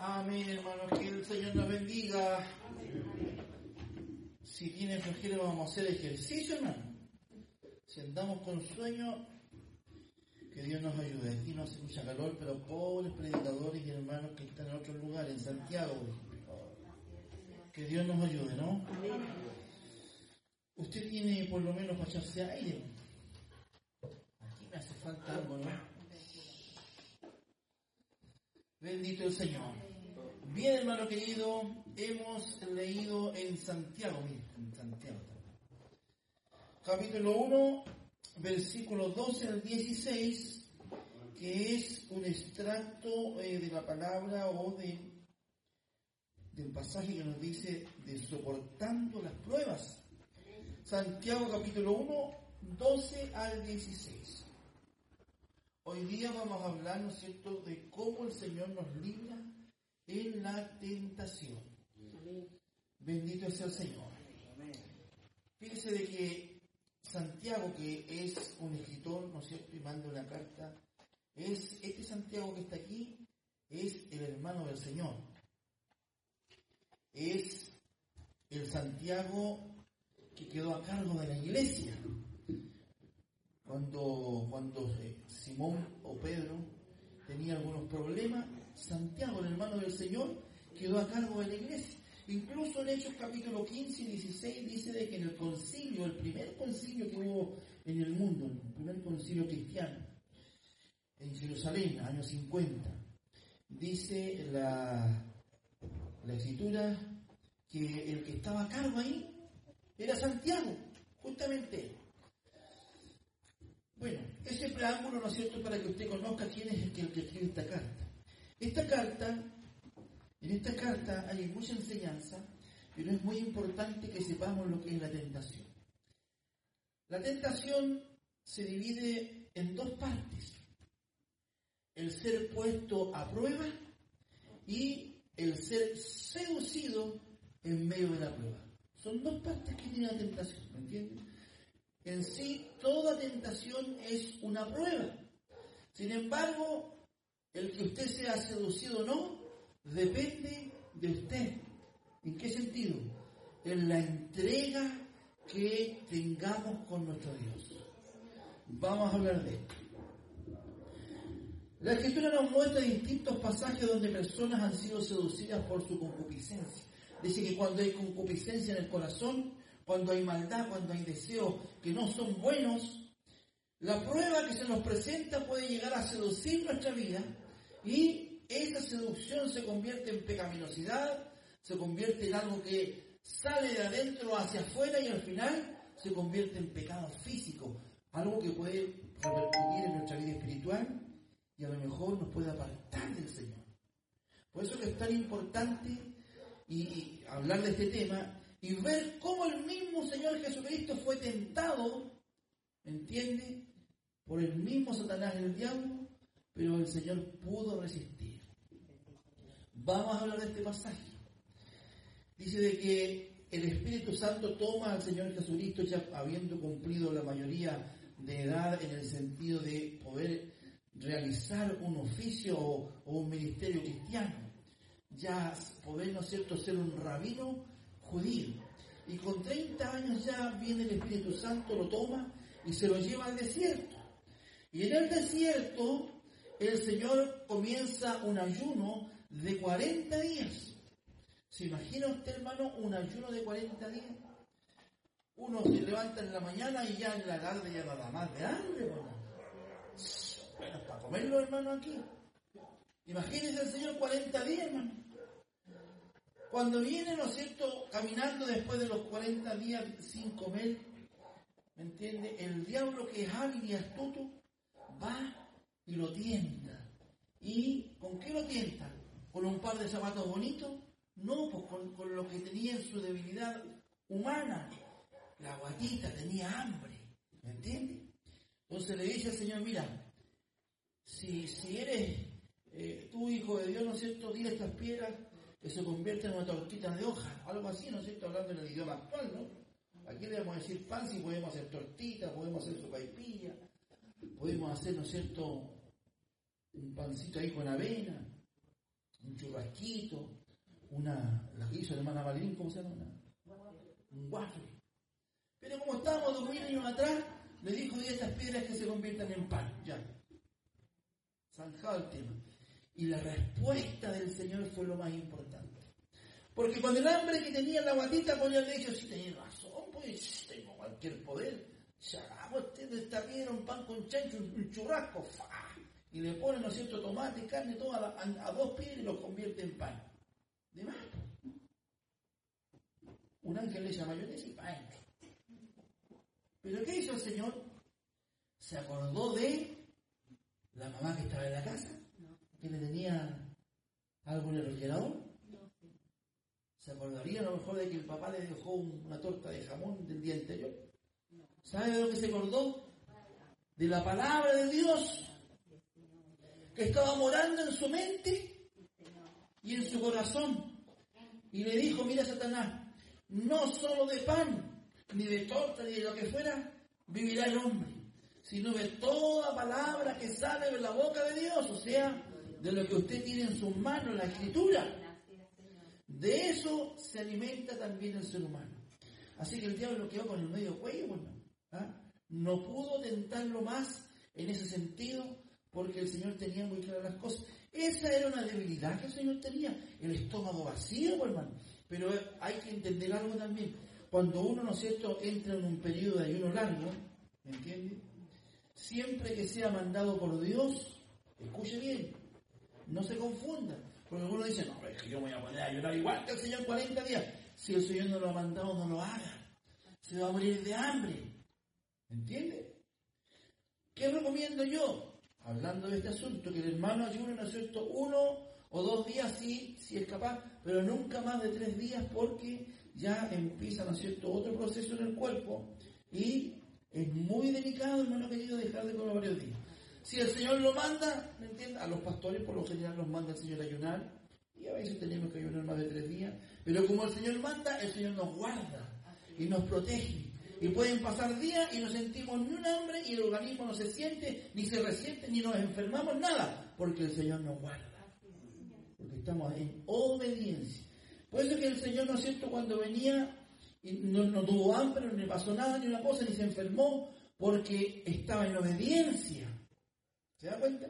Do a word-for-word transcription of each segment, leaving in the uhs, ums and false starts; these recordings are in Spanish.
Amén, hermanos, que el Señor nos bendiga. Si tienen flojera vamos a hacer ejercicio, hermano. Si andamos con sueño, que Dios nos ayude. Aquí no hace mucha calor, pero pobres predicadores y hermanos que están en otros lugares, en Santiago, por ejemplo. Que Dios nos ayude, ¿no? Usted tiene por lo menos para echarse aire. Aquí me hace falta algo, ¿no? Bendito el Señor. Bien, hermano querido, hemos leído en Santiago, mira, en Santiago también. Capítulo uno, versículos doce al dieciséis, que es un extracto eh, de la palabra o de, del pasaje que nos dice de soportando las pruebas. Santiago capítulo uno, doce al dieciséis. Hoy día vamos a hablar, ¿no es cierto?, de cómo el Señor nos libra en la tentación. Amén. Bendito sea el Señor. Amén. Fíjese de que Santiago, que es un escritor, ¿no es cierto?, y manda una carta, es este Santiago que está aquí, es el hermano del Señor. Es el Santiago que quedó a cargo de la iglesia. Cuando, cuando eh, Simón o Pedro tenía algunos problemas, Santiago, el hermano del Señor, quedó a cargo de la iglesia. Incluso en Hechos capítulo quince y dieciséis dice de que en el concilio, el primer concilio que hubo en el mundo, el primer concilio cristiano, en Jerusalén, años cincuenta, dice la, la escritura que el que estaba a cargo ahí era Santiago, justamente él. Bueno, ese preámbulo, ¿no es cierto?, para que usted conozca quién es el que, el que escribe esta carta. Esta carta, en esta carta hay mucha enseñanza, pero es muy importante que sepamos lo que es la tentación. La tentación se divide en dos partes: el ser puesto a prueba y el ser seducido en medio de la prueba. Son dos partes que tiene la tentación, ¿me entienden? En sí, toda tentación es una prueba. Sin embargo, el que usted sea seducido o no, depende de usted. ¿En qué sentido? En la entrega que tengamos con nuestro Dios. Vamos a hablar de esto. La Escritura nos muestra distintos pasajes donde personas han sido seducidas por su concupiscencia. Dice que cuando hay concupiscencia en el corazón, cuando hay maldad, cuando hay deseos que no son buenos, la prueba que se nos presenta puede llegar a seducir nuestra vida y esa seducción se convierte en pecaminosidad, se convierte en algo que sale de adentro hacia afuera y al final se convierte en pecado físico, algo que puede repercutir en nuestra vida espiritual y a lo mejor nos puede apartar del Señor. Por eso que es tan importante y, y hablar de este tema y ver cómo el mismo Señor Jesucristo fue tentado, ¿entiende?, por el mismo Satanás, el diablo, pero el Señor pudo resistir. Vamos a hablar de este pasaje. Dice de que el Espíritu Santo toma al Señor Jesucristo ya habiendo cumplido la mayoría de edad, en el sentido de poder realizar un oficio o, o un ministerio cristiano. Ya poder, ¿no es cierto?, ser un rabino judío. Y con treinta años ya viene el Espíritu Santo, lo toma y se lo lleva al desierto. Y en el desierto el Señor comienza un ayuno de cuarenta días. ¿Se imagina usted, hermano, un ayuno de cuarenta días? Uno se levanta en la mañana y ya en la tarde ya nada más de hambre, hermano. Bueno, para comerlo, hermano, aquí. Imagínese el Señor cuarenta días, hermano. Cuando viene, ¿no es cierto?, caminando después de los cuarenta días sin comer, ¿me entiende?, el diablo, que es hábil y astuto, va y lo tienta. ¿Y con qué lo tienta? ¿Con un par de zapatos bonitos? No, pues con, con lo que tenía en su debilidad humana. La guatita tenía hambre, ¿me entiende? Entonces le dice al Señor: mira, si, si eres eh, tú hijo de Dios, ¿no es cierto?, dile a estas piedras que se convierte en una tortita de hoja, algo así, ¿no es cierto?, hablando en el idioma actual, ¿no? Aquí le vamos a decir pan, si podemos hacer tortita, podemos hacer sopaipilla, podemos hacer, ¿no es cierto?, un pancito ahí con avena, un churrasquito churrasquito, una, la que hizo la hermana Valerín, ¿cómo se llama? Una, un waffle. Pero como estábamos dos mil años atrás, le dijo de estas piedras que se conviertan en pan. Ya. Zanjado el tema. Y la respuesta del Señor fue lo más importante. Porque con el hambre que tenía la guatita, podía haber dicho, sí, tenía razón, pues tengo cualquier poder. Se hagamos de esta piedra un pan con chancho, un churrasco, ¡fa! Y le ponen, ¿no es cierto?, tomate, carne, todo a, a, a dos piedras y los convierte en pan. De más. Un ángel le echa mayonesa y pan. Pero ¿qué hizo el Señor? Se acordó de la mamá que estaba en la casa, que le tenía algo en el refrigerador. ¿Se acordaría a lo mejor de que el papá le dejó una torta de jamón del día anterior? ¿Sabe de lo que se acordó? De la palabra de Dios que estaba morando en su mente y en su corazón. Y le dijo, mira Satanás, no solo de pan, ni de torta, ni de lo que fuera, vivirá el hombre, sino de toda palabra que sale de la boca de Dios, o sea, de lo que usted tiene en sus manos, la escritura. De eso se alimenta también el ser humano. Así que el diablo quedó con el medio cuello, bueno, ¿ah? No pudo tentarlo más en ese sentido, porque el Señor tenía muy claras las cosas. Esa era una debilidad que el Señor tenía, el estómago vacío, hermano. Pero hay que entender algo también. Cuando uno, ¿no es cierto?, entra en un periodo de ayuno largo, ¿me entiende? Siempre que sea mandado por Dios, escuche bien, no se confunda. Porque algunos dicen, no, es que yo me voy a poner a ayunar igual que el Señor cuarenta días. Si el Señor no lo ha mandado, no lo haga. Se va a morir de hambre. ¿Entiende? ¿Qué recomiendo yo? Hablando de este asunto, que el hermano ayune, ¿no es cierto?, uno o dos días sí, si es capaz, pero nunca más de tres días porque ya empieza, ¿no es cierto?, otro proceso en el cuerpo y es muy delicado, hermano querido, dejar de comer varios días. Si el Señor lo manda, ¿me entiendes? A los pastores por lo general los manda el Señor a ayunar y a veces tenemos que ayunar más de tres días, pero como el Señor manda, el Señor nos guarda y nos protege. Y pueden pasar días y no sentimos ni un hambre y el organismo no se siente, ni se resiente, ni nos enfermamos, nada, porque el Señor nos guarda. Porque estamos en obediencia. Por eso que el Señor, ¿no es cierto?, cuando venía, y no, no tuvo hambre, no le pasó nada, ni una cosa, ni se enfermó, porque estaba en obediencia. ¿Se da cuenta?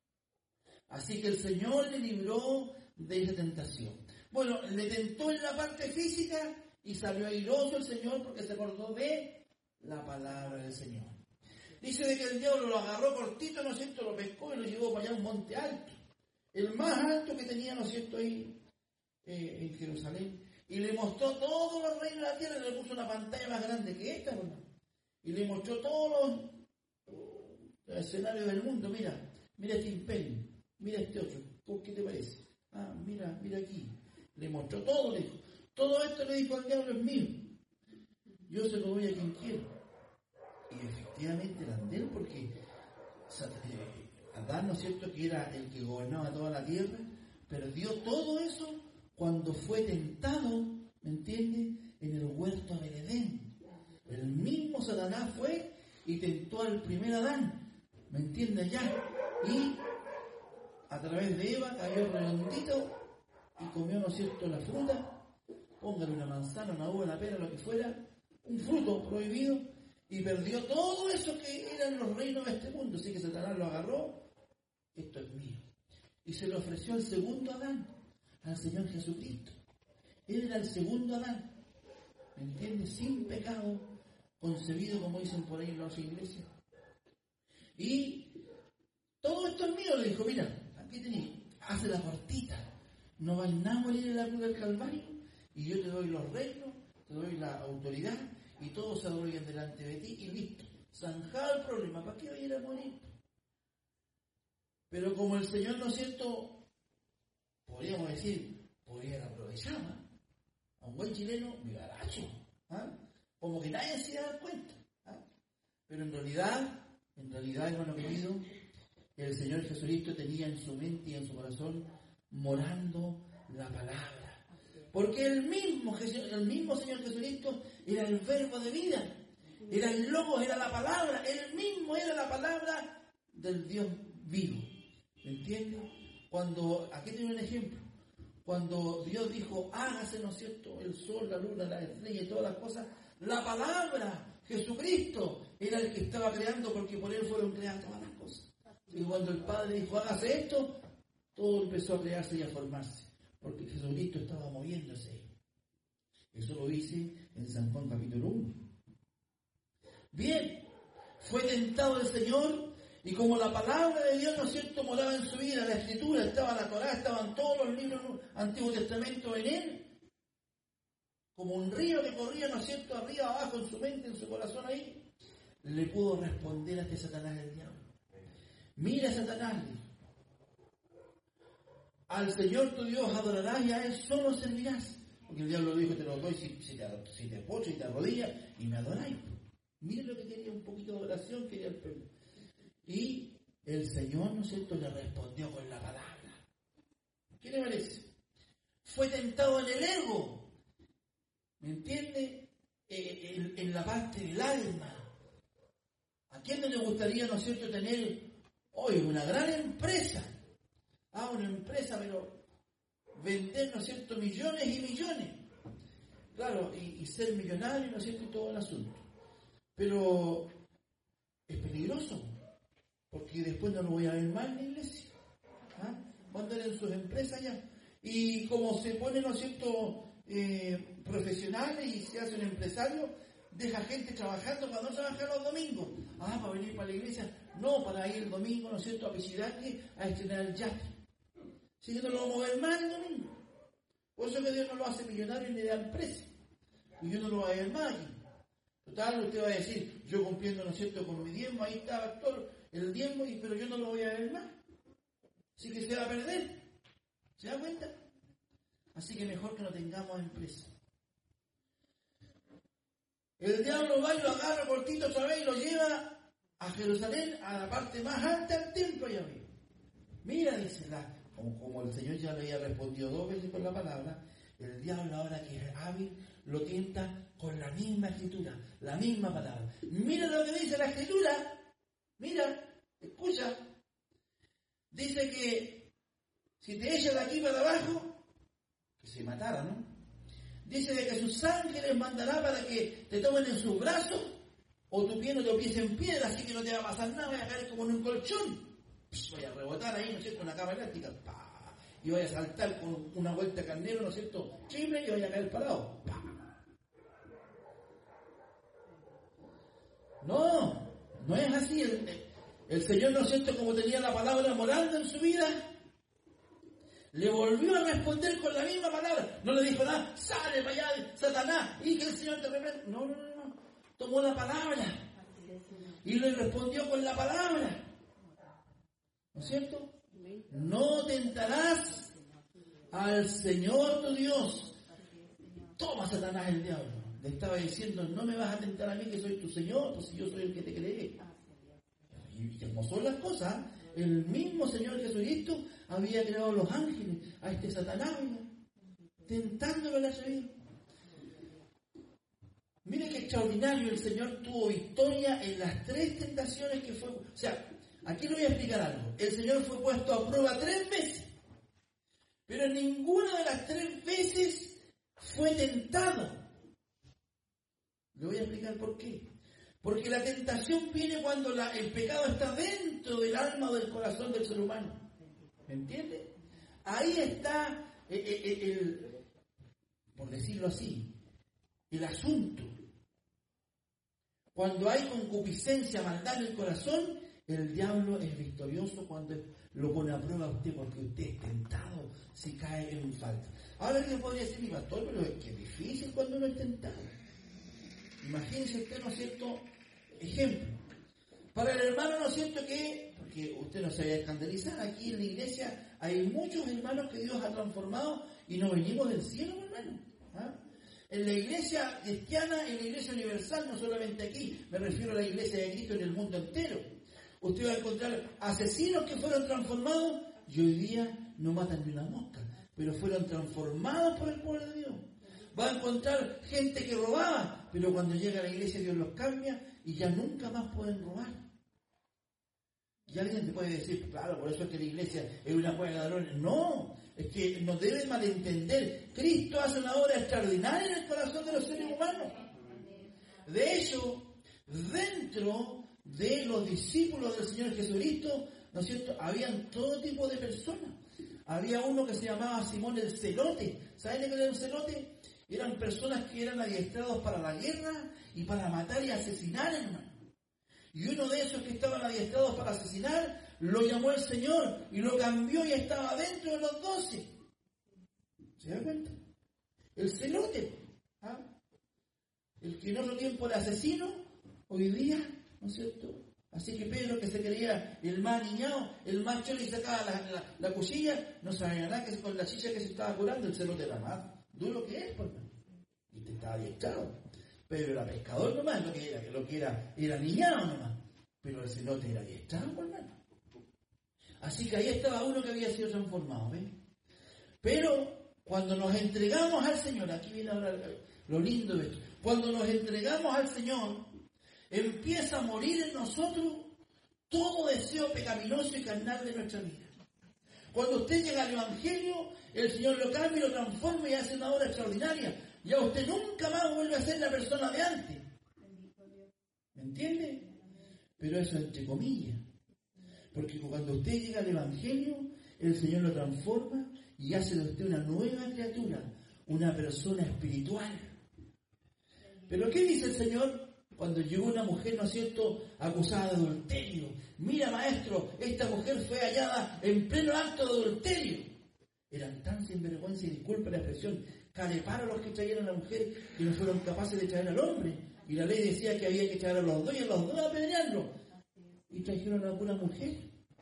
Así que el Señor le libró de esa tentación. Bueno, le tentó en la parte física y salió airoso el Señor porque se acordó de la palabra del Señor. Dice de que el diablo lo agarró cortito, ¿no es cierto?, lo pescó y lo llevó para allá a un monte alto. El más alto que tenía, ¿no es cierto?, ahí eh, en Jerusalén. Y le mostró todos los reinos de la tierra, y le puso una pantalla más grande que esta, ¿no? Y le mostró todos los, los escenarios del mundo. Mira, mira este imperio, mira este otro. ¿Por qué te parece? Ah, mira, mira aquí. Le mostró todo, le dijo. Todo esto, le dijo al diablo, es mío. Yo se lo doy a quien quiero. Y efectivamente eran de él, porque Adán, ¿no es cierto?, que era el que gobernaba toda la tierra, perdió todo eso cuando fue tentado, ¿me entiende?, en el huerto del Edén. El mismo Satanás fue y tentó al primer Adán, ¿me entiende ya? Y a través de Eva cayó redondito y comió, ¿no es cierto?, la fruta. Póngale una manzana, una uva, una pera, lo que fuera, un fruto prohibido, y perdió todo eso que eran los reinos de este mundo. Así que Satanás lo agarró, esto es mío. Y se lo ofreció al segundo Adán, al Señor Jesucristo. Él era el segundo Adán, ¿me entiendes? Sin pecado, concebido, como dicen por ahí en las iglesias. Y todo esto es mío, le dijo, mira, aquí tenéis, hace la cortita, no vais nada a morir en la cruz del Calvario, y yo te doy los reinos, te doy la autoridad, y todos se adornan delante de ti, y listo. Zanjado el problema, ¿para qué voy a ir a morir? Pero como el Señor, ¿no es cierto?, podríamos decir, podría aprovechar, ¿eh? A un buen chileno, vivaracho, ¿eh? Como que nadie se da cuenta, ¿eh? Pero en realidad, en realidad, hermano querido, el Señor Jesucristo tenía en su mente y en su corazón morando la palabra. Porque el mismo, el mismo Señor Jesucristo era el verbo de vida, era el Logos, era la palabra, él mismo era la palabra del Dios vivo. ¿Me entiendes? Cuando, aquí tengo un ejemplo, cuando Dios dijo, hágase, ¿no es cierto?, el sol, la luna, las estrellas y todas las cosas, la palabra, Jesucristo, era el que estaba creando, porque por él fueron creadas todas las cosas. Y cuando el Padre dijo, hágase esto, todo empezó a crearse y a formarse, porque Jesucristo estaba moviéndose. Eso lo dice en San Juan capítulo uno. Bien, fue tentado el Señor, y como la palabra de Dios, ¿no es cierto?, moraba en su vida, la Escritura, estaba la Torá, estaban todos los libros del Antiguo Testamento en él, como un río que corría, ¿no es cierto?, arriba, abajo, en su mente, en su corazón ahí, le pudo responder a este Satanás del diablo. Mira, Satanás, al Señor tu Dios adorarás y a Él solo servirás. Porque el diablo dijo, te lo doy si, si te, si te pocho y te arrodillas y me adoráis. Miren lo que quería, un poquito de oración quería el pueblo. Y el Señor, ¿no es cierto?, le respondió con la palabra. ¿Qué le parece? Fue tentado en el ego. ¿Me entiende? Eh, en, en la parte del alma. ¿A quién no le gustaría, ¿no es cierto?, tener hoy una gran empresa? Ah, una empresa, pero vender, ¿no es cierto?, millones y millones. Claro, y, y ser millonario, ¿no es cierto?, y todo el asunto. Pero es peligroso, porque después no lo voy a ver más en la iglesia. ¿Ah? Va a andar en sus empresas ya. Y como se pone, ¿no es cierto?, eh, profesionales y se hace un empresario, deja gente trabajando para no trabajar los domingos. Ah, para venir para la iglesia. No, para ir el domingo, ¿no es cierto?, a Pichidaque a estrenar el yate. Así que no lo vamos a ver más el domingo. Por eso que Dios no lo hace millonario ni de empresa. Y yo no lo voy a ver más aquí. Total, usted va a decir, yo cumpliendo, ¿no es cierto?, con mi diezmo, ahí está todo el diezmo, y, pero yo no lo voy a ver más. Así que se va a perder. ¿Se da cuenta? Así que mejor que no tengamos empresa. El diablo va y lo agarra cortito otra vez y lo lleva a Jerusalén, a la parte más alta del templo allá arriba. Mira, dice, la, como, como el Señor ya le había respondido dos veces con la palabra, el diablo ahora que es hábil lo tienta con la misma escritura, la misma palabra. Mira lo que dice la escritura. Mira, escucha. Dice que si te echas de aquí para abajo, que se matara, ¿no? Dice de que sus ángeles mandará para que te tomen en sus brazos, o tu pie no te pies en piedra, así que no te va a pasar nada, vas a caer como en un colchón. Psh, voy a rebotar ahí, ¿no es cierto?, una cama elástica, ¡pah! Y voy a saltar con una vuelta de carnero, ¿no es cierto?, triple, y voy a caer parado. ¡Pah! No, no es así. El, el Señor, ¿no es cierto?, como tenía la palabra morando en su vida, le volvió a responder con la misma palabra. No le dijo nada, sale para allá, Satanás, y que el Señor te reprenda. No, no, no, no. Tomó la palabra y le respondió con la palabra. ¿No es cierto? No tentarás al Señor tu Dios. Toma, Satanás, el diablo. Le estaba diciendo, no me vas a tentar a mí que soy tu Señor, pues si yo soy el que te creé. Y como son las cosas, el mismo Señor Jesucristo había creado a los ángeles, a este Satanás, tentándolo en la vida. Mire qué extraordinario, el Señor tuvo victoria en las tres tentaciones que fue. O sea, aquí le voy a explicar algo. El Señor fue puesto a prueba tres veces, pero en ninguna de las tres veces fue tentado. Le voy a explicar por qué. Porque la tentación viene cuando la, el pecado está dentro del alma o del corazón del ser humano. ¿Me entiende? Ahí está, eh, eh, el, por decirlo así, el asunto. Cuando hay concupiscencia, maldad en el corazón, el diablo es victorioso cuando lo pone a prueba a usted, porque usted es tentado si cae en falta. Ahora alguien podría decir, mi pastor, pero es que es difícil cuando uno es tentado. Imagínese usted, ¿no es cierto? Ejemplo. Para el hermano, ¿no es cierto que, porque usted no se vaya a escandalizar, aquí en la iglesia hay muchos hermanos que Dios ha transformado y no venimos del cielo, hermano. ¿Ah? En la iglesia cristiana, en la iglesia universal, no solamente aquí, me refiero a la iglesia de Cristo en el mundo entero. Usted va a encontrar asesinos que fueron transformados y hoy día no matan ni una mosca, pero fueron transformados por el poder de Dios. Va a encontrar gente que robaba, pero cuando llega a la iglesia Dios los cambia y ya nunca más pueden robar. Y alguien te puede decir, claro, por eso es que la iglesia es una cueva de ladrones. No, es que no debe malentender. Cristo hace una obra extraordinaria en el corazón de los seres humanos. De hecho, dentro de los discípulos del Señor Jesucristo, ¿no es cierto?, habían todo tipo de personas. Había uno que se llamaba Simón el Celote. ¿Saben qué era un celote? Eran personas que eran adiestrados para la guerra y para matar y asesinar, hermano. Y uno de esos que estaban adiestrados para asesinar, lo llamó el Señor y lo cambió y estaba dentro de los doce. ¿Se da cuenta? El celote. ¿Ah? El que en otro tiempo era asesino, hoy día, ¿no es cierto? Así que Pedro, que se creía el más niñado, el más cholo y sacaba la, la, la cuchilla, no sabía nada que con la chicha que se estaba curando, el celote era más duro que él, pues, y te estaba adiestrado. Pedro era pescador nomás, lo que era, lo que era, era niñado nomás, pero el celote era adiestrado, pues, hermano. Así que ahí estaba uno que había sido transformado, ¿ves? Pero cuando nos entregamos al Señor, aquí viene ahora lo lindo de esto, cuando nos entregamos al Señor, empieza a morir en nosotros todo deseo pecaminoso y carnal de nuestra vida. Cuando usted llega al Evangelio, el Señor lo cambia y lo transforma y hace una obra extraordinaria. Ya usted nunca más vuelve a ser la persona de antes. ¿Me entiende? Pero eso entre comillas. Porque cuando usted llega al Evangelio, el Señor lo transforma y hace de usted una nueva criatura, una persona espiritual. ¿Pero qué dice el Señor? Cuando llegó una mujer, ¿no es cierto?, acusada de adulterio. Mira, maestro, esta mujer fue hallada en pleno acto de adulterio. Eran tan sinvergüenza, y disculpa la expresión, careparos los que trajeron a la mujer, que no fueron capaces de traer al hombre. Y la ley decía que había que traer a los dos y a los dos a apedrearlo. Y trajeron a alguna mujer.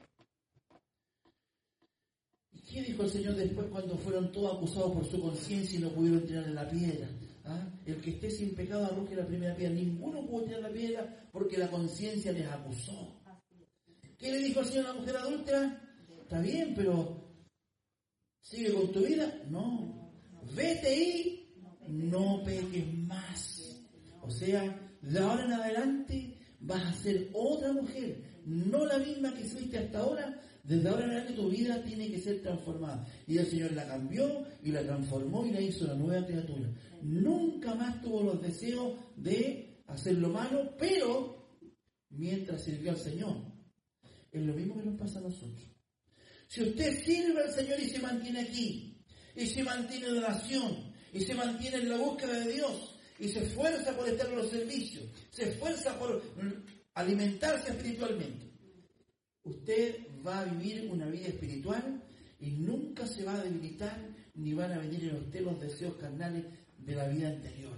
¿Y qué dijo el Señor después cuando fueron todos acusados por su conciencia y no pudieron tirarle la piedra? ¿Ah? El que esté sin pecado arroje la primera piedra. Ninguno pudo tirar la piedra porque la conciencia les acusó. ¿Qué le dijo el Señor a la mujer adúltera? Está bien, pero ¿sigue con tu vida? No. Vete y no peques más. O sea, de ahora en adelante vas a ser otra mujer, no la misma que fuiste hasta ahora. Desde ahora en adelante tu vida tiene que ser transformada. Y el Señor la cambió y la transformó y la hizo una nueva criatura. Nunca más tuvo los deseos de hacer lo malo, pero mientras sirvió al Señor. Es lo mismo que nos pasa a nosotros. Si usted sirve al Señor y se mantiene aquí, y se mantiene en oración, y se mantiene en la búsqueda de Dios, y se esfuerza por estar en los servicios, se esfuerza por alimentarse espiritualmente, usted va a vivir una vida espiritual y nunca se va a debilitar ni van a venir en usted los deseos carnales de la vida anterior.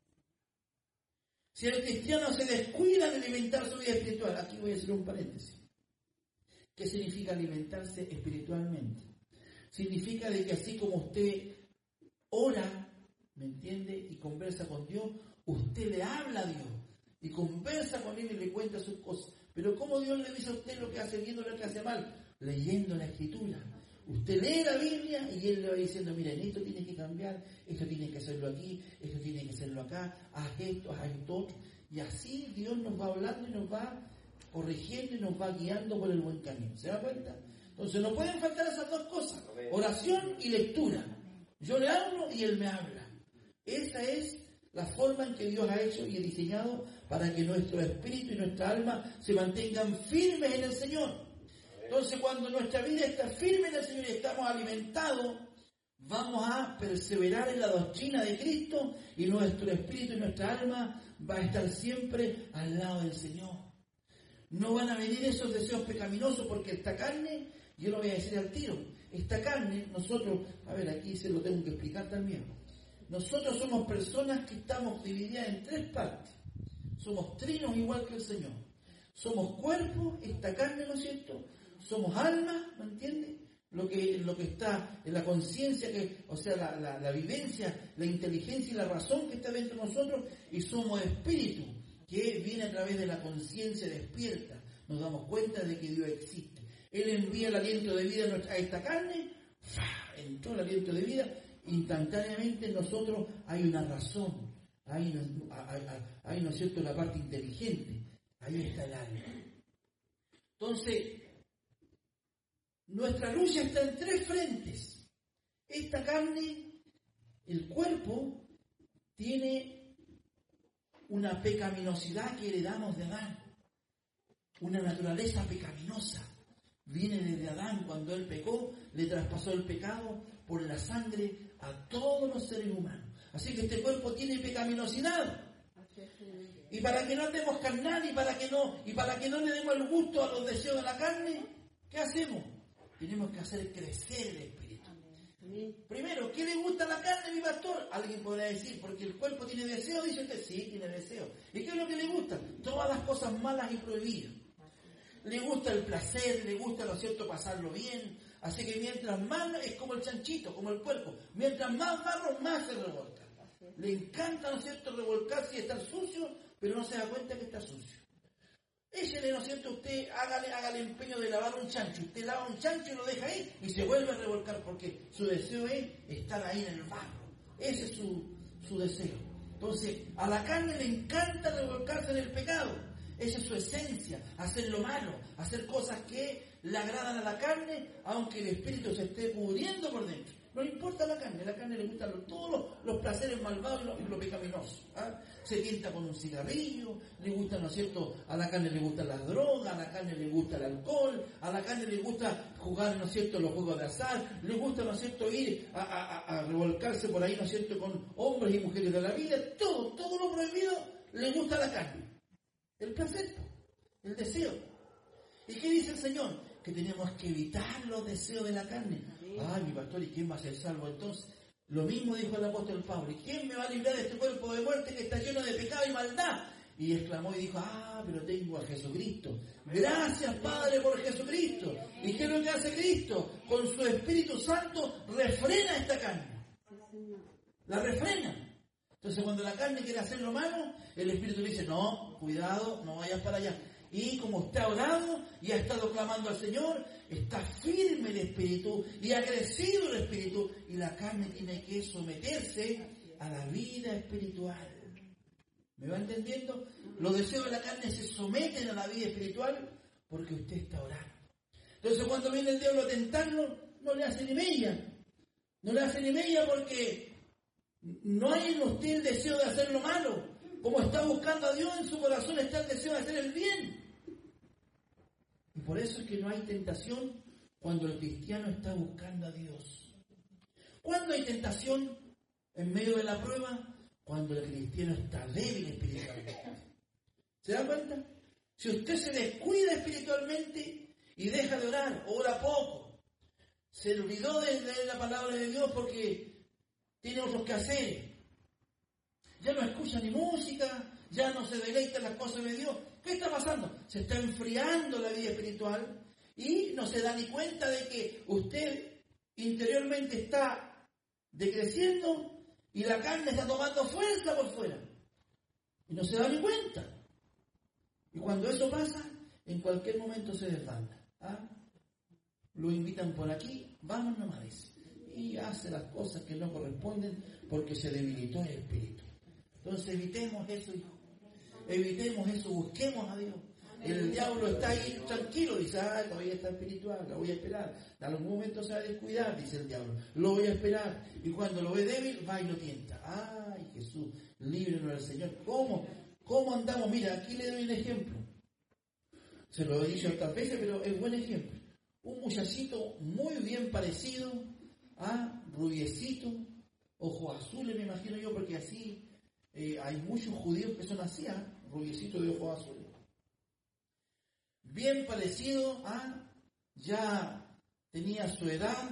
Si el cristiano se descuida de alimentar su vida espiritual, aquí voy a hacer un paréntesis. ¿Qué significa alimentarse espiritualmente? Significa de que así como usted ora, ¿me entiende?, y conversa con Dios, usted le habla a Dios y conversa con Él y le cuenta sus cosas. Pero ¿cómo Dios le dice a usted lo que hace bien o lo que hace mal? Leyendo la Escritura. Usted lee la Biblia y Él le va diciendo, mira, esto tiene que cambiar, esto tiene que hacerlo aquí, esto tiene que hacerlo acá, haz esto, haz esto otro. Y así Dios nos va hablando y nos va corrigiendo y nos va guiando por el buen camino. ¿Se da cuenta? Entonces no pueden faltar esas dos cosas, oración y lectura. Yo le hablo y Él me habla. Esa es la forma en que Dios ha hecho y ha diseñado para que nuestro espíritu y nuestra alma se mantengan firmes en el Señor. Entonces, cuando nuestra vida está firme en el Señor y estamos alimentados, vamos a perseverar en la doctrina de Cristo y nuestro espíritu y nuestra alma va a estar siempre al lado del Señor. No van a venir esos deseos pecaminosos porque esta carne, yo lo voy a decir al tiro, esta carne, nosotros, a ver, aquí se lo tengo que explicar también. Nosotros somos personas que estamos divididas en tres partes. Somos trinos igual que el Señor. Somos cuerpo, esta carne, ¿no es cierto? Somos alma, ¿me entiendes? Lo que, lo que está en la conciencia, que, o sea, la, la, la vivencia, la inteligencia y la razón que está dentro de nosotros. Y somos espíritu, que viene a través de la conciencia despierta. Nos damos cuenta de que Dios existe. Él envía el aliento de vida a, nuestra, a esta carne, ¡fah! Entró el aliento de vida. Instantáneamente en nosotros hay una razón, hay, hay, hay, ¿no es cierto?, la parte inteligente, ahí está el alma. Entonces, nuestra lucha está en tres frentes. Esta carne, el cuerpo, tiene una pecaminosidad que heredamos de Adán, una naturaleza pecaminosa. Viene desde Adán. Cuando él pecó, le traspasó el pecado por la sangre a todos los seres humanos. Así que este cuerpo tiene pecaminosidad. Y para que no andemos carnal y para que no y para que no le demos el gusto a los deseos de la carne, ¿qué hacemos? Tenemos que hacer crecer el espíritu. Primero, ¿qué le gusta a la carne, mi pastor? Alguien podrá decir, porque el cuerpo tiene deseo. Dice usted, sí, tiene deseo. ¿Y qué es lo que le gusta? Todas las cosas malas y prohibidas. Le gusta el placer, le gusta, ¿no es cierto?, pasarlo bien. Así que mientras más, es como el chanchito, como el puerco, mientras más barro, más se revolca. Le encanta, ¿no es cierto?, revolcarse y estar sucio, pero no se da cuenta que está sucio. Échele, ¿no es cierto?, usted hágale, hágale empeño de lavar un chancho. Usted lava un chancho y lo deja ahí y se vuelve a revolcar porque su deseo es estar ahí en el barro. Ese es su, su deseo. Entonces, a la carne le encanta revolcarse en el pecado. Esa es su esencia, hacer lo malo, hacer cosas que le agradan a la carne, aunque el espíritu se esté pudriendo por dentro. No le importa la carne, a la carne le gustan los, todos los, los placeres malvados y lo, lo pecaminoso. ¿Ah? Se tienta con un cigarrillo, le gusta, ¿no es cierto? A la carne le gustan las drogas, a la carne le gusta el alcohol, a la carne le gusta jugar, ¿no es cierto?, los juegos de azar, le gusta, ¿no es cierto?, ir a, a, a revolcarse por ahí, ¿no es cierto?, con hombres y mujeres de la vida. Todo, todo lo prohibido le gusta a la carne. El placer, el deseo. ¿Y qué dice el Señor? Que tenemos que evitar los deseos de la carne. Ay, mi pastor, ¿y quién va a ser salvo entonces? Lo mismo dijo el apóstol Pablo. ¿Y quién me va a librar de este cuerpo de muerte que está lleno de pecado y maldad? Y exclamó y dijo, ah, pero tengo a Jesucristo. Gracias, Padre, por Jesucristo. ¿Y qué es lo que hace Cristo? Con su Espíritu Santo refrena esta carne. La refrena. Entonces, cuando la carne quiere hacer lo malo, el Espíritu le dice, no, cuidado, no vayas para allá. Y como usted ha orado y ha estado clamando al Señor, está firme el Espíritu y ha crecido el Espíritu, y la carne tiene que someterse a la vida espiritual. ¿Me va entendiendo? Los deseos de la carne se someten a la vida espiritual porque usted está orando. Entonces, cuando viene el diablo a tentarlo, no le hace ni mella. No le hace ni mella porque no hay en usted el deseo de hacer lo malo. Como está buscando a Dios, en su corazón está el deseo de hacer el bien. Y por eso es que no hay tentación cuando el cristiano está buscando a Dios. ¿Cuándo hay tentación en medio de la prueba? Cuando el cristiano está débil espiritualmente. ¿Se da cuenta? Si usted se descuida espiritualmente y deja de orar, ora poco, se olvidó de leer la palabra de Dios porque tiene otros quehaceres, ya no escucha ni música, ya no se deleita en las cosas de Dios. ¿Qué está pasando? Se está enfriando la vida espiritual y no se da ni cuenta de que usted interiormente está decreciendo y la carne está tomando fuerza por fuera. Y no se da ni cuenta. Y cuando eso pasa, en cualquier momento se desbanda. ¿Ah? Lo invitan por aquí, vamos nomás, dice. Y hace las cosas que no corresponden porque se debilitó el espíritu. Entonces evitemos eso, hijo. Evitemos eso, busquemos a Dios. El diablo está ahí tranquilo, dice, ah, todavía está espiritual, la voy a esperar. En algún momento se va a descuidar, dice el diablo. Lo voy a esperar. Y cuando lo ve débil, va y lo tienta. Ay, Jesús, líbranos al Señor. ¿Cómo? ¿Cómo andamos? Mira, aquí le doy un ejemplo. Se lo he dicho otras veces, pero es buen ejemplo. Un muchachito muy bien parecido, ah, rubiecito, ojos azules, me imagino yo, porque así eh, hay muchos judíos que son así, ah, rubiecitos de ojos azules. Bien parecido, ah, ya tenía su edad,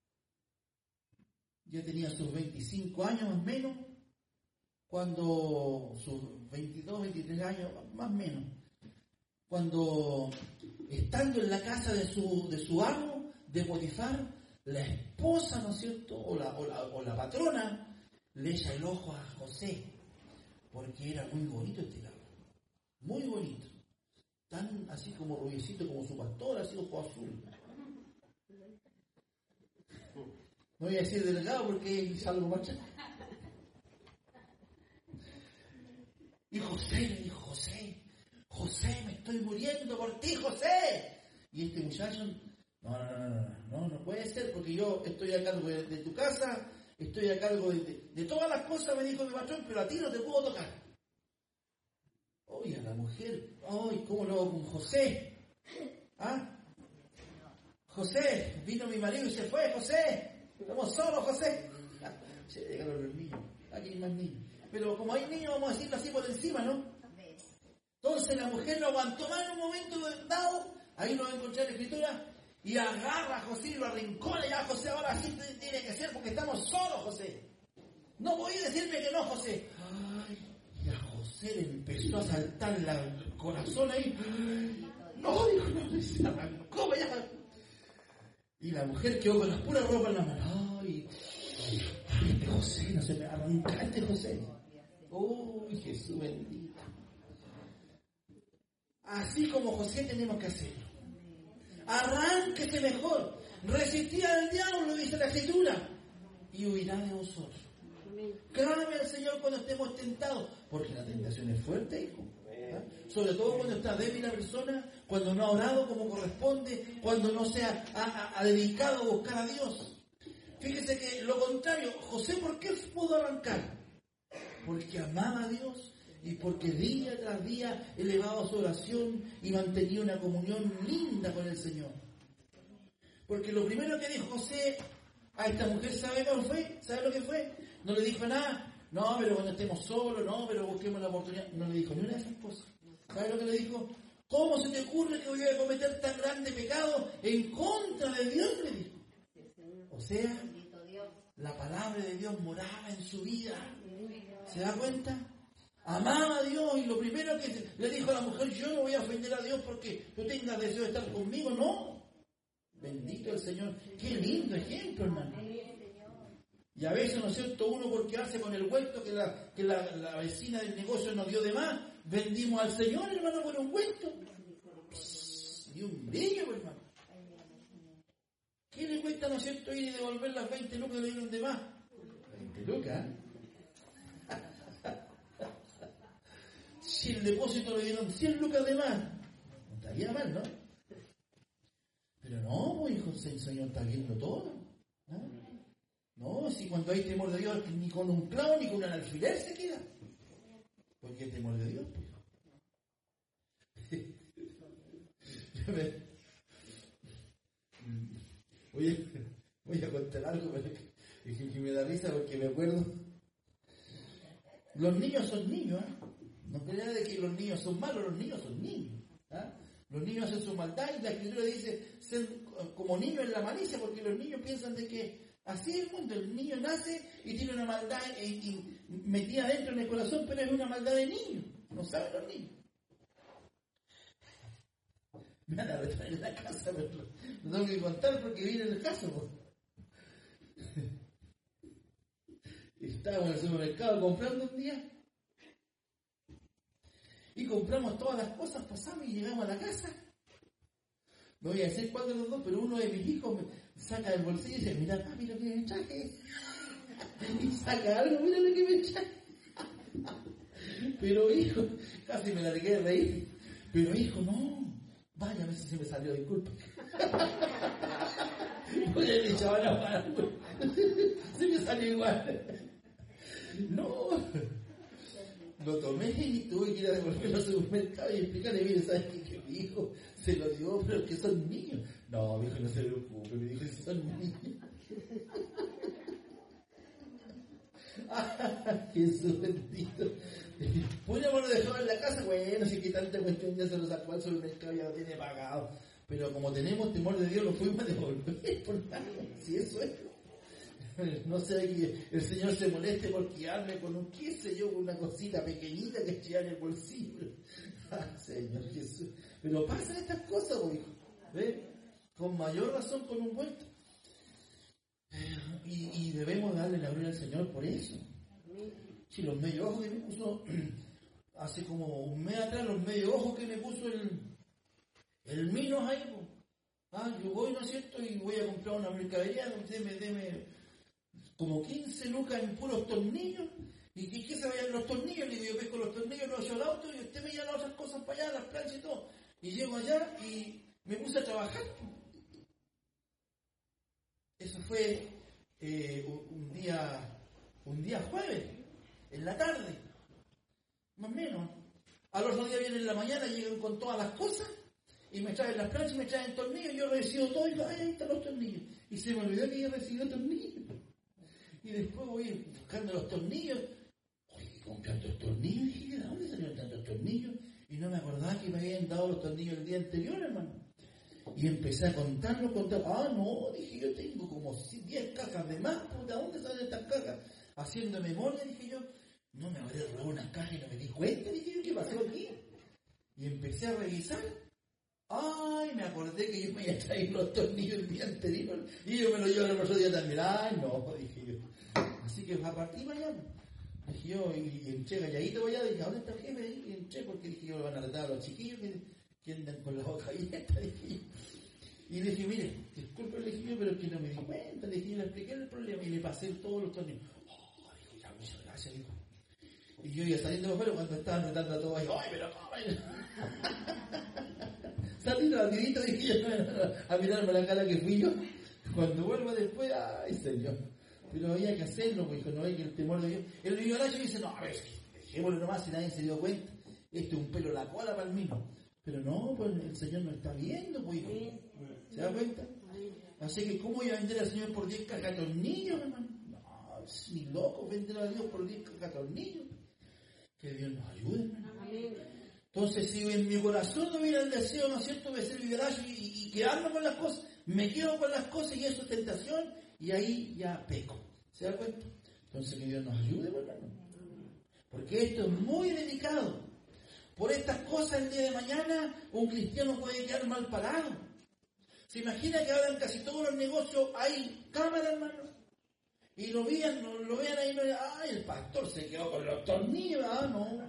ya tenía sus veinticinco años más o menos, cuando sus veintidós, veintitrés años más o menos, cuando estando en la casa de su, de su amo, de Potifar, la esposa, ¿no es cierto?, o la, o la, o la patrona, le echa el ojo a José, porque era muy bonito este cabrón, muy bonito, tan así como rubiecito como su pastor, así ojo azul. No voy a decir delgado porque es algo más chato. Y José le dijo, José, José, me estoy muriendo por ti, José. Y este muchacho No, no, no, no, no, no puede ser porque yo estoy a cargo de, de tu casa, estoy a cargo de, de, de todas las cosas, me dijo mi patrón, pero a ti no te puedo tocar. Oye, a la mujer, ay, ¿cómo lo hago con José? ¿Ah? José, vino mi marido y se fue, José, estamos solos, José. Ah, se llegaron los niños, aquí hay más niños. Pero como hay niños, vamos a decirlo así por encima, ¿no? Entonces la mujer lo aguantó más en un momento dado, ahí lo va a encontrar en la escritura, y agarra a José y lo arrincona, ya José, ahora así tiene que ser porque estamos solos, José. No voy a decirme que no, José. Ay, y a José le empezó a saltar la, el corazón ahí. No, dijo, no, se arrancó, ya. Y la mujer quedó con las puras ropas en la mano. Ay, ay, este José, no se me arranca este José. Uy, Jesús bendito. Así como José tenemos que hacerlo. Arránquese mejor. Resistid al diablo, dice la escritura, y huirá de vosotros. Clame al Señor cuando estemos tentados, porque la tentación es fuerte, hijo. ¿Ah? Sobre todo cuando está débil la persona, cuando no ha orado como corresponde, cuando no se ha, ha, ha dedicado a buscar a Dios. Fíjese que lo contrario, José, ¿por qué pudo arrancar? Porque amaba a Dios y porque día tras día elevaba su oración y mantenía una comunión linda con el Señor. Porque lo primero que dijo José a esta mujer, ¿sabe cuál fue? ¿Sabe lo que fue? No le dijo nada. No, pero cuando estemos solos, no, pero busquemos la oportunidad. No le dijo ni una de esas cosas. ¿Sabe lo que le dijo? ¿Cómo se te ocurre que voy a cometer tan grande pecado en contra de Dios? Le dijo. O sea, la palabra de Dios moraba en su vida. ¿Se da cuenta? Amaba a Dios y lo primero que le dijo a la mujer, yo no voy a ofender a Dios porque tú tengas deseo de estar conmigo, no. Bendito el Señor. Qué lindo ejemplo, hermano. Y a veces, ¿no es cierto?, uno porque hace con el huerto que la, que la, la vecina del negocio nos dio de más, vendimos al Señor, hermano, por un huerto. Y un brillo, hermano. ¿Qué le cuesta, no es cierto, ir y devolver las veinte lucas que le dieron de más? veinte lucas, ¿eh? Si el depósito le dieron cien lucas de más, no estaría mal, ¿no? Pero no, pues hijo, el Señor está viendo todo. ¿No? No, si cuando hay temor de Dios, ni con un clavo ni con un alfiler se queda. Porque hay temor de Dios, pues. voy, a, voy a contar algo pero que, que, que me da risa porque me acuerdo. Los niños son niños, ¿eh? No crean de que los niños son malos, los niños son niños. ¿Ah? Los niños hacen su maldad y la escritura dice ser como niños en la malicia, porque los niños piensan de que así es el mundo. El niño nace y tiene una maldad y, y metida dentro en el corazón, pero es una maldad de niño. No saben los niños. Me van a retar en la casa, pero lo tengo que contar porque viene el caso. Pues. Estábamos en el supermercado comprando un día. Y compramos todas las cosas, pasamos y llegamos a la casa. No voy a decir cuál de los dos, pero uno de mis hijos me saca del bolsillo y dice, mira papi lo que me traje. Y saca algo, mira lo que me traje. Pero hijo, casi me largué de reír. Pero hijo, no. Vaya, a ver si se me salió, disculpe. Oye, mi chaval, se me salió igual. No. Lo tomé y tuve que ir a devolverlo al supermercado y explicarle, mire, ¿sabes qué? Que mi hijo se lo dio, pero es que son niños. No, mi hijo no se preocupe, me dijo, si son niños. ¡Ah, Jesús bendito! Podríamos dejarlo en la casa, bueno, si que tanta cuestión ya se lo sacó al supermercado, ya lo tiene pagado. Pero como tenemos temor de Dios, lo fuimos a devolver, por nada, si eso es. No sé que el Señor se moleste por guiarme con un, qué sé yo, una cosita pequeñita que eché en el bolsillo. Ah, Señor Jesús. Pero pasan estas cosas, hijo. ¿Ve? Con mayor razón con un vuelto. Y, y debemos darle la gloria al Señor por eso. Si los medios ojos que me puso, hace como un mes atrás, los medios ojos que me puso el, el Minos ahí, pues. Ah, yo voy, ¿no es cierto? Y voy a comprar una mercadería, deme, deme como quince lucas en puros tornillos. ¿Y qué, qué se vayan los tornillos? Le digo, yo pesco los tornillos, los echo al auto y usted me lleva las otras cosas para allá, las planchas y todo. Y llego allá y me puse a trabajar. fue eh, un día un día jueves, en la tarde, más o menos. Al otro día vienen en la mañana, llegan con todas las cosas y me traen las planchas y me traen tornillos. Yo recibo todo y digo, ay, ahí están los tornillos. Y se me olvidó que yo recibido tornillos. Y después voy buscando los tornillos. Oye, ¿con tantos tornillos? Dije, ¿de dónde salieron tantos tornillos? Y no me acordaba que me habían dado los tornillos el día anterior, hermano. Y empecé a contarlo, contar. Ah, no, dije, yo tengo como diez cajas de más. ¿De dónde salen estas cajas? Haciendo memoria, dije yo, no me habré robado una caja y no me di cuenta, dije yo, ¿qué pasó aquí? Y empecé a revisar. Ay, me acordé que yo me había traído los tornillos el día anterior y yo me los llevo el otro día también. Ay, no, dije yo. Así que a partir de mañana, dije yo, y, y entré calladito allá, dije, ¿dónde está el jefe? Y entré porque dije yo, lo van a retar a los chiquillos que, que andan con las hojas abiertas, dije yo. Y le dije, mire, disculpe, le dije yo, pero es que no me di cuenta, le dije, yo le expliqué el problema y le pasé todos los tornillos. Oh, dijo, ya, muchas gracias, dijo. Y yo iba saliendo de afuera cuando estaban retando a todos, ay, pero ¿cómo? Salí rapidito, dije yo, a mirarme la cara que fui yo. Cuando vuelvo después, ay, señor. Pero había que hacerlo, pues, no hay que el temor de Dios. El niño Horacio dice, no, a ver, dejémoslo nomás si nadie se dio cuenta. Este es un pelo la cola para el mismo. Pero no, pues el Señor no está viendo, pues, ¿se da cuenta? Así que, ¿cómo voy a vender al Señor por diez cajas de tornillos, hermano? No, es ni loco vender a Dios por diez cajas de tornillos. Que Dios nos ayude, hermano. Entonces, si en mi corazón no hubiera el deseo, ¿no es cierto?, de ser liberazo y, y, y quedarme con las cosas, me quedo con las cosas y eso es tentación, y ahí ya peco. ¿Se da cuenta? Entonces, que Dios nos ayude, hermano. Porque esto es muy delicado. Por estas cosas, el día de mañana, un cristiano puede quedar mal parado. ¿Se imagina que ahora en casi todos los negocios hay cámara, hermano? Y lo vean, lo, lo vean ahí, no, ay, el pastor se quedó con los tornillos, ah, no.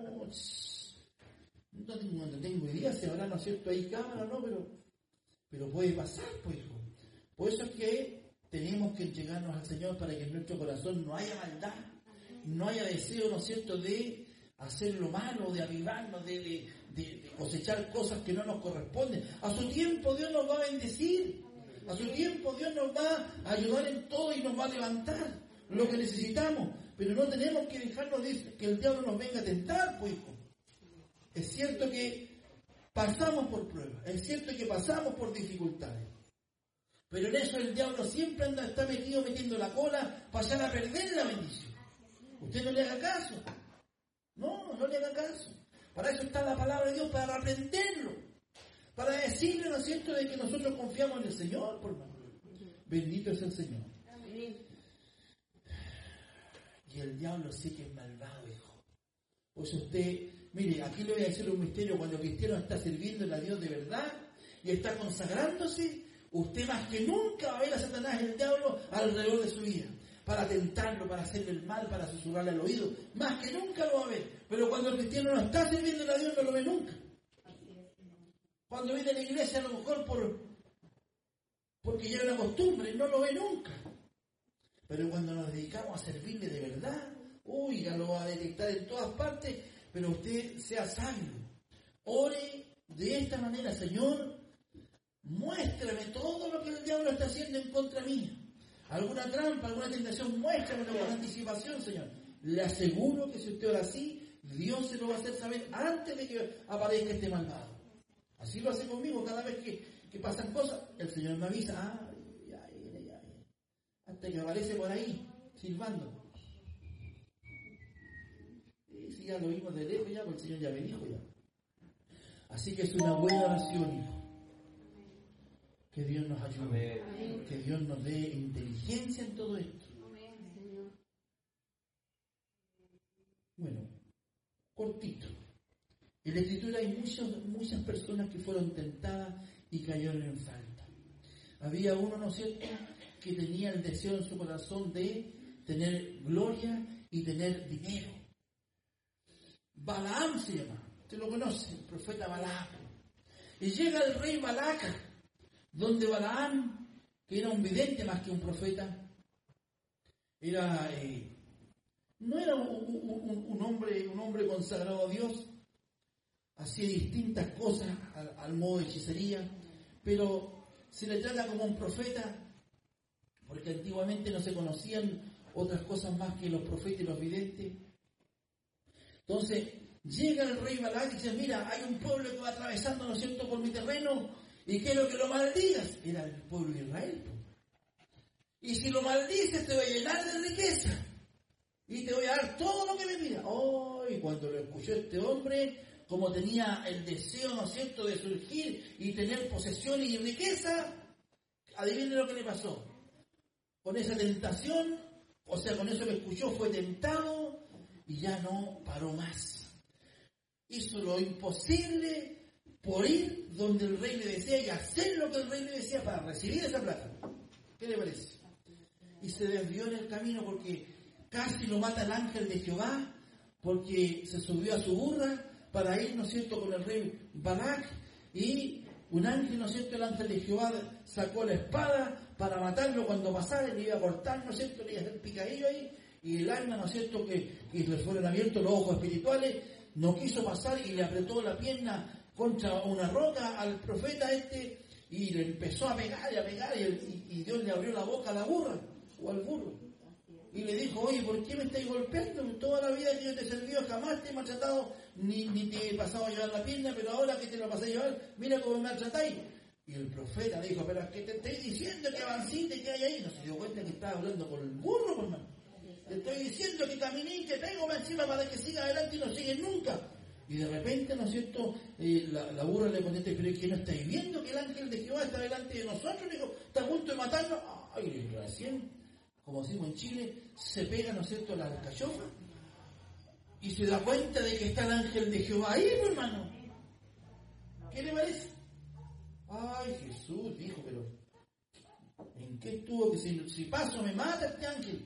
No tengo, no tengo idea si habrá, ¿no es cierto?, hay cámara o no, pero, pero puede pasar, pues, hijo. Por eso es que tenemos que entregarnos al Señor para que en nuestro corazón no haya maldad, no haya deseo, ¿no es cierto?, de hacer lo malo, de avivarnos, de, de, de, de cosechar cosas que no nos corresponden. A su tiempo Dios nos va a bendecir, a su tiempo Dios nos va a ayudar en todo y nos va a levantar lo que necesitamos, pero no tenemos que dejarnos de que el diablo nos venga a tentar, pues, hijo. Es cierto que pasamos por pruebas, es cierto que pasamos por dificultades, pero en eso el diablo siempre anda, está metido metiendo la cola para echar a perder la bendición. Usted no le haga caso, no, no le haga caso. Para eso está la palabra de Dios, para aprenderlo, para decirle, ¿no es cierto?, de que nosotros confiamos en el Señor, por favor. Bendito es el Señor. Y el diablo sí que es malvado, hijo. Pues usted, mire, aquí le voy a decir un misterio: cuando el cristiano está sirviendo a Dios de verdad y está consagrándose, usted más que nunca va a ver a Satanás, el diablo, alrededor de su vida, para tentarlo, para hacerle el mal, para susurrarle al oído. Más que nunca lo va a ver. Pero cuando el cristiano no está sirviendo a Dios, no lo ve nunca. Cuando viene a la iglesia, a lo mejor por porque ya es una costumbre, no lo ve nunca. Pero cuando nos dedicamos a servirle de verdad, uy, ya lo va a detectar en todas partes. Pero usted sea sabio, ore de esta manera: Señor, muéstrame todo lo que el diablo está haciendo en contra mía. Alguna trampa, alguna tentación, muéstramelo con anticipación, Señor. Le aseguro que si usted ora así, Dios se lo va a hacer saber antes de que aparezca este malvado. Así lo hace conmigo cada vez que, que pasan cosas. El Señor me avisa, ah, ya, ya, ya, ya. Hasta que aparece por ahí, silbando. Y si ya lo vimos de lejos ya, porque el Señor ya me dijo ya. Así que es una buena oración, hijo. Que Dios nos ayude. Amén. Que Dios nos dé inteligencia en todo esto. Amén. Bueno, cortito. En la Escritura hay muchos, muchas personas que fueron tentadas y cayeron en falta. Había uno, ¿no es cierto?, que tenía el deseo en su corazón de tener gloria y tener dinero. Balaam se llama, usted lo conoce, el profeta Balaam. Y llega el rey Balaca, donde Balaam, que era un vidente más que un profeta, era eh, no era un, un, un, hombre, un hombre consagrado a Dios, hacía distintas cosas al, al modo de hechicería, pero se le trata como un profeta porque antiguamente no se conocían otras cosas más que los profetas y los videntes. Entonces, llega el rey Balac y dice, mira, hay un pueblo que va atravesando, ¿no es cierto?, por mi terreno, y quiero que lo maldigas. Era el pueblo de Israel. Y si lo maldices, te voy a llenar de riqueza, y te voy a dar todo lo que me pida. Oh, y cuando lo escuchó este hombre, como tenía el deseo, ¿no es cierto?, de surgir y tener posesión y riqueza, adivinen lo que le pasó. Con esa tentación, o sea, con eso que escuchó, fue tentado y ya no paró más. Hizo lo imposible por ir donde el rey le decía y hacer lo que el rey le decía para recibir esa plata. ¿Qué le parece? Y se desvió en el camino porque casi lo mata el ángel de Jehová, porque se subió a su burra para ir, ¿no es cierto?, con el rey Balac, y un ángel, ¿no es cierto?, el ángel de Jehová sacó la espada para matarlo cuando pasara, le iba a cortar, ¿no es cierto?, le iba a hacer picadillo ahí, y el alma, ¿no es cierto?, que, que le fueron abiertos los ojos espirituales, no quiso pasar y le apretó la pierna contra una roca al profeta este, y le empezó a pegar y a pegar, y, y, y Dios le abrió la boca a la burra, o al burro. Y le dijo, oye, ¿por qué me estáis golpeando? Toda la vida que yo te he servido jamás te he maltratado, ni, ni te he pasado a llevar la pierna, pero ahora que te la pasé a llevar, mira cómo me maltratáis. Y el profeta dijo, pero es que te estoy diciendo que avanciste, que hay ahí. No se dio cuenta que estaba hablando con el burro, por hermano. Te estoy diciendo que caminé y te pego más encima para que siga adelante y no sigues nunca. Y de repente, ¿no es cierto?, eh, la, la burra le contesta, pero es que no estáis viendo que el ángel de Jehová está delante de nosotros. Le dijo, está a punto de matarnos. Ay, recién, como decimos en Chile, se pega, ¿no es cierto?, la alcachofa y se da cuenta de que está el ángel de Jehová ahí, hermano. ¿Qué le parece? Ay, Jesús, dijo, pero ¿en qué estuvo? Que si, si paso me mata este ángel.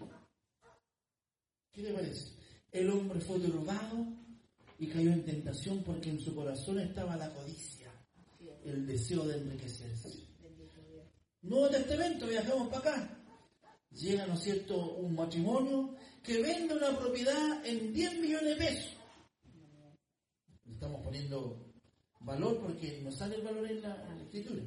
¿Qué le parece? El hombre fue turbado y cayó en tentación porque en su corazón estaba la codicia, el deseo de enriquecerse. Nuevo Testamento, viajamos para acá. Llega, ¿no es cierto?, un matrimonio que vende una propiedad en diez millones de pesos. Le estamos poniendo valor porque no sale el valor en la, en la escritura.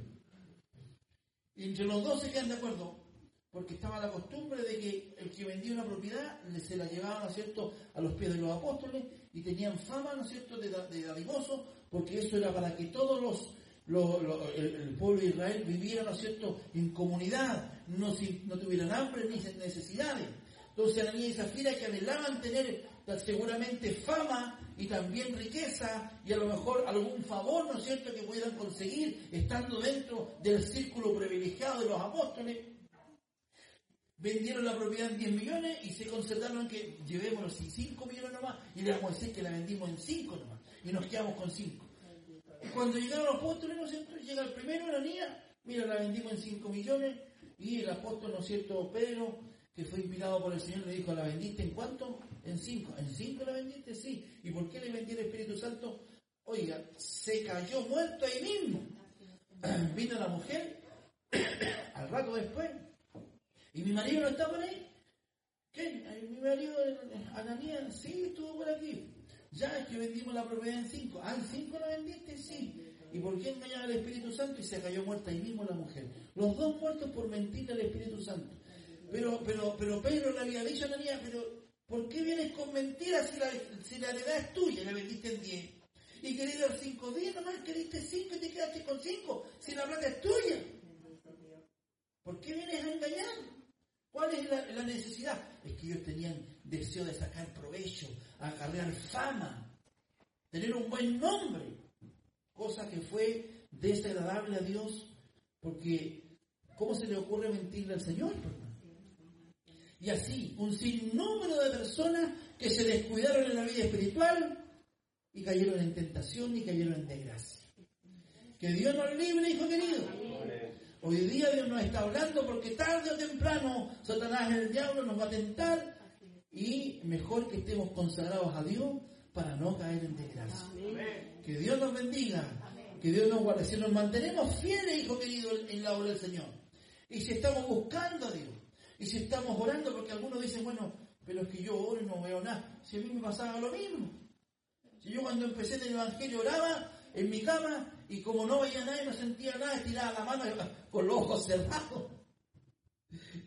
Y entre los dos se quedan de acuerdo, porque estaba la costumbre de que el que vendía una propiedad se la llevaba, ¿no es cierto?, a los pies de los apóstoles, y tenían fama, ¿no es cierto?, de, de dadivoso, porque eso era para que todos los Lo, lo, el, el pueblo de Israel viviera, ¿no es cierto?, en comunidad, no, si, no tuvieran hambre ni necesidades. Entonces Ananías y Zafira, que anhelaban tener seguramente fama y también riqueza y a lo mejor algún favor, ¿no es cierto?, que pudieran conseguir estando dentro del círculo privilegiado de los apóstoles, vendieron la propiedad en diez millones y se concertaron que llevémonos en cinco millones nomás, y le vamos a decir que la vendimos en cinco nomás y nos quedamos con cinco. Y cuando llegaron los apóstoles, ¿no es cierto?, llega el primero, Ananías, mira, la vendimos en cinco millones, y el apóstol, ¿no es cierto?, Pedro, que fue inspirado por el Señor, le dijo, ¿la vendiste en cuánto? En cinco. ¿En cinco la vendiste? Sí. ¿Y por qué le vendí el Espíritu Santo? Oiga, se cayó muerto ahí mismo. Vino la mujer, al rato después, y mi marido no está por ahí. ¿Qué? Mi marido, Ananías, sí, estuvo por aquí. Ya es que vendimos la propiedad en cinco. Ah, ¿en cinco la vendiste? Sí. ¿Y por qué engañaba al Espíritu Santo? Y se cayó muerta ahí mismo la mujer. Los dos muertos por mentirle al Espíritu Santo. Pero, pero, pero Pedro le había dicho a Ananías, pero ¿por qué vienes con mentiras si la, si la heredad es tuya? La vendiste en diez. Y querés dar cinco días, nomás queriste cinco y te quedaste con cinco. Si la plata es tuya. ¿Por qué vienes a engañar? ¿Cuál es la, la necesidad? Es que ellos tenían deseo de sacar provecho, acarrear fama, tener un buen nombre, cosa que fue desagradable a Dios, porque ¿cómo se le ocurre mentirle al Señor? Y así, un sinnúmero de personas que se descuidaron en la vida espiritual y cayeron en tentación y cayeron en desgracia. Que Dios nos libre, hijo querido. Hoy día Dios nos está hablando porque tarde o temprano Satanás, el diablo, nos va a tentar, y mejor que estemos consagrados a Dios para no caer en desgracia. Amén. Que Dios nos bendiga. Amén. Que Dios nos guarde. Si nos mantenemos fieles, hijo querido, en la obra del Señor, y si estamos buscando a Dios, y si estamos orando, porque algunos dicen, bueno, pero es que yo oro y no veo nada. Si a mí me pasaba lo mismo. Si yo cuando empecé en el Evangelio oraba en mi cama, y como no veía nada y no sentía nada, estiraba la mano con los ojos cerrados.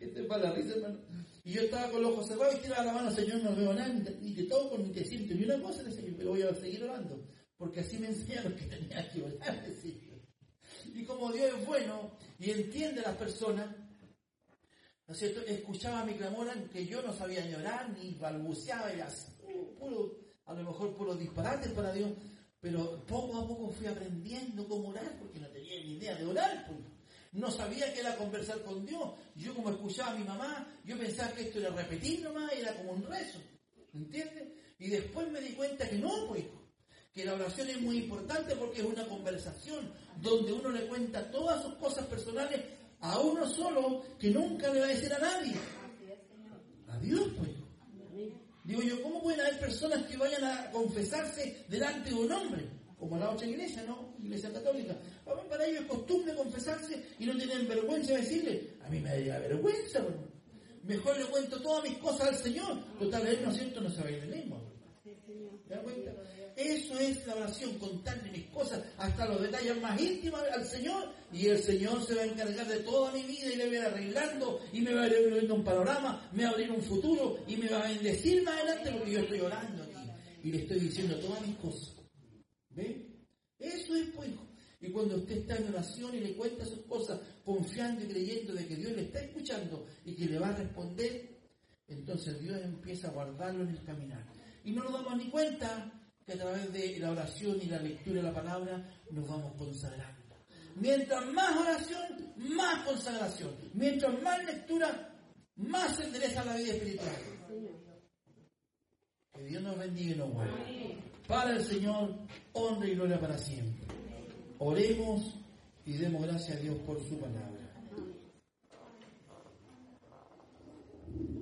Este es para la risa, hermano. Y yo estaba con los ojos cerrados y tiraba la mano, Señor, no veo nada, ni te toco, ni te siento, ni una cosa, Señor, pero voy a seguir orando. Porque así me enseñaron que tenía que orar, Señor. Y como Dios es bueno y entiende a las personas, ¿no es cierto? Escuchaba mi clamor, que yo no sabía ni orar, ni balbuceaba, era puro, a lo mejor puros disparates para Dios, pero poco a poco fui aprendiendo cómo orar, porque no tenía ni idea de orar, pues. No sabía que era conversar con Dios. Yo como escuchaba a mi mamá, yo pensaba que esto era repetir nomás, era como un rezo, ¿entiendes? Y después me di cuenta que no, pues, que la oración es muy importante porque es una conversación donde uno le cuenta todas sus cosas personales a uno solo, que nunca le va a decir a nadie. A Dios, pues. Digo yo, ¿cómo pueden haber personas que vayan a confesarse delante de un hombre? Como la otra iglesia, ¿no? Iglesia católica. Para ellos es costumbre confesarse y no tienen vergüenza de decirle. A mí me daría vergüenza, bueno. Mejor le cuento todas mis cosas al Señor. Total, Él, ¿no es cierto?, no se va a ir de lengua. ¿Te das cuenta? Eso es la oración, contarle mis cosas, hasta los detalles más íntimos al Señor, y el Señor se va a encargar de toda mi vida y le voy a ir arreglando, y me va a ir abriendo un panorama, me va a abrir un futuro, y me va a bendecir más adelante porque yo estoy orando aquí, y le estoy diciendo todas mis cosas. ¿Ve? Eso es, pues, hijo. Y cuando usted está en oración y le cuenta sus cosas, confiando y creyendo de que Dios le está escuchando y que le va a responder, entonces Dios empieza a guardarlo en el caminar. Y no nos damos ni cuenta que a través de la oración y la lectura de la palabra nos vamos consagrando. Mientras más oración, más consagración. Mientras más lectura, más se endereza la vida espiritual. Que Dios nos bendiga y nos guarde. Para el Señor, honra y gloria para siempre. Oremos y demos gracias a Dios por su palabra.